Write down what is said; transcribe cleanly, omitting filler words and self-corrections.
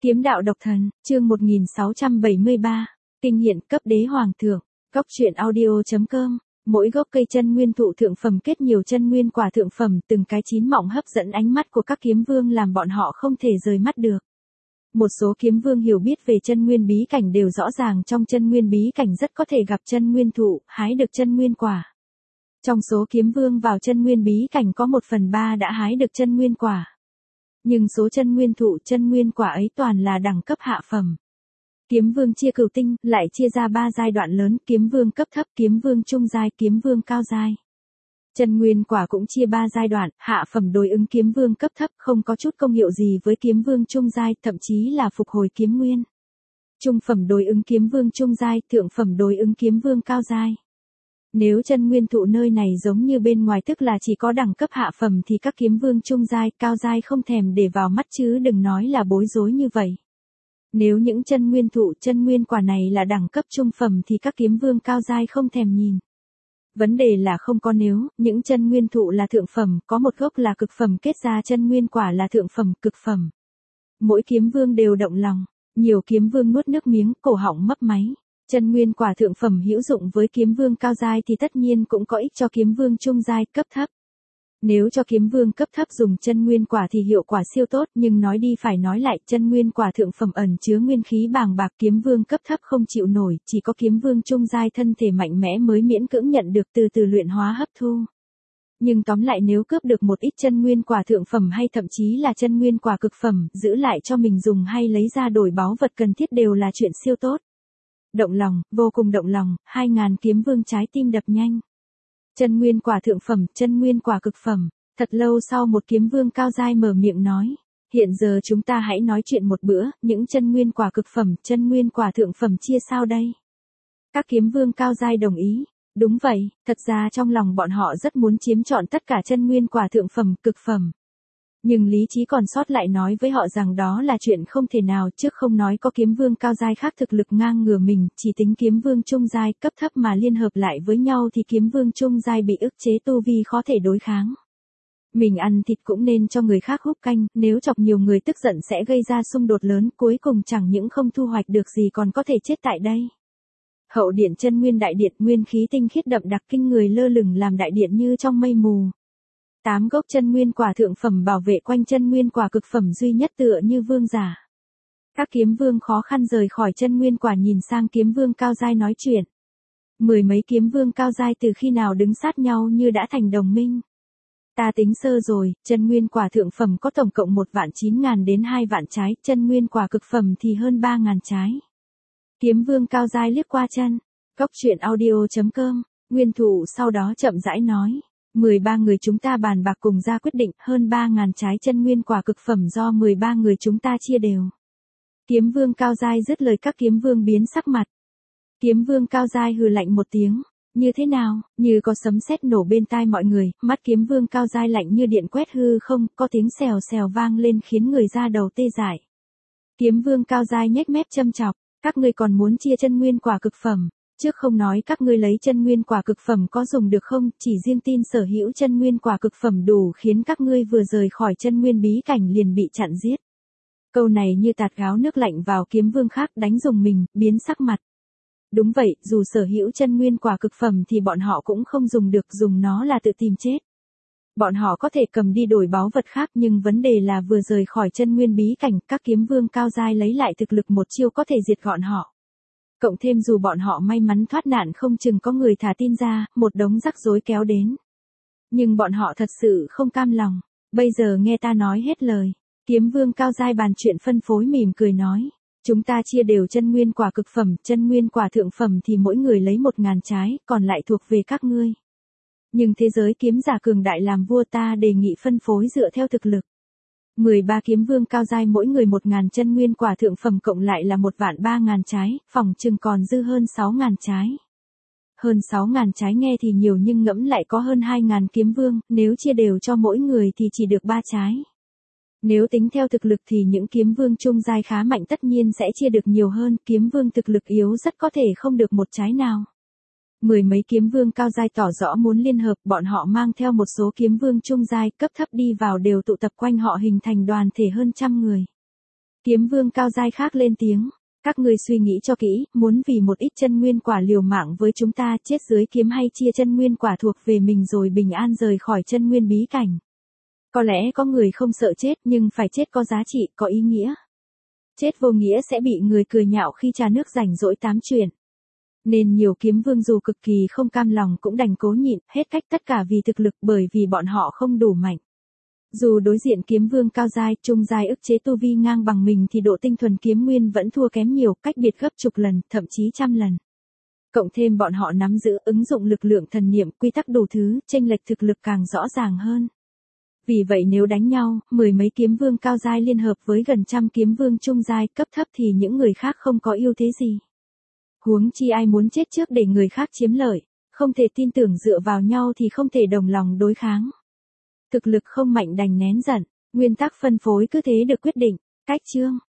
Kiếm đạo độc thần, chương 1673, kinh hiện cấp đế hoàng thượng, góc truyện audio.com, mỗi gốc cây chân nguyên thụ thượng phẩm kết nhiều chân nguyên quả thượng phẩm từng cái chín mọng hấp dẫn ánh mắt của các kiếm vương làm bọn họ không thể rời mắt được. Một số kiếm vương hiểu biết về chân nguyên bí cảnh đều rõ ràng trong chân nguyên bí cảnh rất có thể gặp chân nguyên thụ, hái được chân nguyên quả. Trong số kiếm vương vào chân nguyên bí cảnh có 1/3 đã hái được chân nguyên quả. Nhưng số chân nguyên thụ chân nguyên quả ấy toàn là đẳng cấp hạ phẩm. Kiếm vương chia cửu tinh, lại chia ra 3 giai đoạn lớn, kiếm vương cấp thấp, kiếm vương trung giai, kiếm vương cao giai. Chân nguyên quả cũng chia 3 giai đoạn, hạ phẩm đối ứng kiếm vương cấp thấp không có chút công hiệu gì với kiếm vương trung giai, thậm chí là phục hồi kiếm nguyên. Trung phẩm đối ứng kiếm vương trung giai, thượng phẩm đối ứng kiếm vương cao giai. Nếu chân nguyên thụ nơi này giống như bên ngoài tức là chỉ có đẳng cấp hạ phẩm thì các kiếm vương trung giai, cao giai không thèm để vào mắt chứ đừng nói là bối rối như vậy. Nếu những chân nguyên thụ chân nguyên quả này là đẳng cấp trung phẩm thì các kiếm vương cao giai không thèm nhìn. Vấn đề là không có nếu, những chân nguyên thụ là thượng phẩm, có một gốc là cực phẩm kết ra chân nguyên quả là thượng phẩm, cực phẩm. Mỗi kiếm vương đều động lòng, nhiều kiếm vương nuốt nước miếng, cổ họng mấp máy. Chân nguyên quả thượng phẩm hữu dụng với kiếm vương cao giai thì tất nhiên cũng có ích cho kiếm vương trung giai, cấp thấp. Nếu cho kiếm vương cấp thấp dùng chân nguyên quả thì hiệu quả siêu tốt, nhưng nói đi phải nói lại, chân nguyên quả thượng phẩm ẩn chứa nguyên khí bàng bạc, kiếm vương cấp thấp không chịu nổi, chỉ có kiếm vương trung giai thân thể mạnh mẽ mới miễn cưỡng nhận được từ từ luyện hóa hấp thu. Nhưng tóm lại nếu cướp được một ít chân nguyên quả thượng phẩm hay thậm chí là chân nguyên quả cực phẩm, giữ lại cho mình dùng hay lấy ra đổi báu vật cần thiết đều là chuyện siêu tốt. Động lòng, vô cùng động lòng, 2000 kiếm vương trái tim đập nhanh. Chân nguyên quả thượng phẩm, chân nguyên quả cực phẩm. Thật lâu sau một kiếm vương cao giai mở miệng nói, hiện giờ chúng ta hãy nói chuyện một bữa, những chân nguyên quả cực phẩm, chân nguyên quả thượng phẩm chia sao đây? Các kiếm vương cao giai đồng ý. Đúng vậy, thật ra trong lòng bọn họ rất muốn chiếm trọn tất cả chân nguyên quả thượng phẩm, cực phẩm. Nhưng lý trí còn sót lại nói với họ rằng đó là chuyện không thể nào, trước không nói có kiếm vương cao giai khác thực lực ngang ngửa mình, chỉ tính kiếm vương trung giai cấp thấp mà liên hợp lại với nhau thì kiếm vương trung giai bị ức chế tu vi khó thể đối kháng. Mình ăn thịt cũng nên cho người khác húp canh, nếu chọc nhiều người tức giận sẽ gây ra xung đột lớn, cuối cùng chẳng những không thu hoạch được gì còn có thể chết tại đây. Hậu điện chân nguyên đại điện, nguyên khí tinh khiết đậm đặc kinh người lơ lửng làm đại điện như trong mây mù. 8 gốc chân nguyên quả thượng phẩm bảo vệ quanh chân nguyên quả cực phẩm duy nhất tựa như vương giả. Các kiếm vương khó khăn rời khỏi chân nguyên quả nhìn sang kiếm vương cao giai nói chuyện. Mười mấy kiếm vương cao giai từ khi nào đứng sát nhau như đã thành đồng minh. Ta tính sơ rồi, chân nguyên quả thượng phẩm có tổng cộng 1.900.000 đến 2 vạn trái, chân nguyên quả cực phẩm thì hơn 3.000 trái. Kiếm vương cao giai liếc qua chân. Góc truyện audio.com, nguyên thủ sau đó chậm rãi nói. 13 người chúng ta bàn bạc cùng ra quyết định, hơn 3.000 trái chân nguyên quả cực phẩm do 13 người chúng ta chia đều. Kiếm vương cao giai dứt lời các kiếm vương biến sắc mặt. Kiếm vương cao giai hừ lạnh một tiếng, như thế nào, như có sấm sét nổ bên tai mọi người, mắt kiếm vương cao giai lạnh như điện quét hư không, có tiếng xèo xèo vang lên khiến người da đầu tê dại. Kiếm vương cao giai nhếch mép châm chọc, các ngươi còn muốn chia chân nguyên quả cực phẩm. Trước không nói các ngươi lấy chân nguyên quả cực phẩm có dùng được không, chỉ riêng tin sở hữu chân nguyên quả cực phẩm đủ khiến các ngươi vừa rời khỏi chân nguyên bí cảnh liền bị chặn giết. Câu này như tạt gáo nước lạnh vào kiếm vương khác đánh rùng mình, biến sắc mặt. Đúng vậy, dù sở hữu chân nguyên quả cực phẩm thì bọn họ cũng không dùng được, dùng nó là tự tìm chết. Bọn họ có thể cầm đi đổi báu vật khác nhưng vấn đề là vừa rời khỏi chân nguyên bí cảnh, các kiếm vương cao giai lấy lại thực lực một chiêu có thể diệt gọn họ. Cộng thêm dù bọn họ may mắn thoát nạn không chừng có người thả tin ra, một đống rắc rối kéo đến. Nhưng bọn họ thật sự không cam lòng. Bây giờ nghe ta nói hết lời. Kiếm vương cao giai bàn chuyện phân phối mỉm cười nói. Chúng ta chia đều chân nguyên quả cực phẩm, chân nguyên quả thượng phẩm thì mỗi người lấy 1.000 trái, còn lại thuộc về các ngươi. Nhưng thế giới kiếm giả cường đại làm vua ta đề nghị phân phối dựa theo thực lực. 13 kiếm vương cao giai mỗi người 1.000 chân nguyên quả thượng phẩm cộng lại là 1.300.000 trái, phòng chừng còn dư hơn 6.000 trái. Hơn 6.000 trái nghe thì nhiều nhưng ngẫm lại có hơn 2.000 kiếm vương, nếu chia đều cho mỗi người thì chỉ được 3 trái. Nếu tính theo thực lực thì những kiếm vương trung giai khá mạnh tất nhiên sẽ chia được nhiều hơn, kiếm vương thực lực yếu rất có thể không được một trái nào. Mười mấy kiếm vương cao giai tỏ rõ muốn liên hợp, bọn họ mang theo một số kiếm vương trung giai cấp thấp đi vào đều tụ tập quanh họ hình thành đoàn thể hơn trăm người. Kiếm vương cao giai khác lên tiếng. Các ngươi suy nghĩ cho kỹ, muốn vì một ít chân nguyên quả liều mạng với chúng ta chết dưới kiếm hay chia chân nguyên quả thuộc về mình rồi bình an rời khỏi chân nguyên bí cảnh. Có lẽ có người không sợ chết nhưng phải chết có giá trị, có ý nghĩa. Chết vô nghĩa sẽ bị người cười nhạo khi trà nước rảnh rỗi tám chuyện. Nên nhiều kiếm vương dù cực kỳ không cam lòng cũng đành cố nhịn, hết cách tất cả vì thực lực bởi vì bọn họ không đủ mạnh. Dù đối diện kiếm vương cao giai, trung giai ức chế tu vi ngang bằng mình thì độ tinh thuần kiếm nguyên vẫn thua kém nhiều, cách biệt gấp chục lần, thậm chí trăm lần. Cộng thêm bọn họ nắm giữ ứng dụng lực lượng thần niệm quy tắc đủ thứ, chênh lệch thực lực càng rõ ràng hơn. Vì vậy nếu đánh nhau, mười mấy kiếm vương cao giai liên hợp với gần trăm kiếm vương trung giai cấp thấp thì những người khác không có ưu thế gì. Huống chi ai muốn chết trước để người khác chiếm lợi, không thể tin tưởng dựa vào nhau thì không thể đồng lòng đối kháng. Thực lực không mạnh đành nén giận, nguyên tắc phân phối cứ thế được quyết định. Cách chương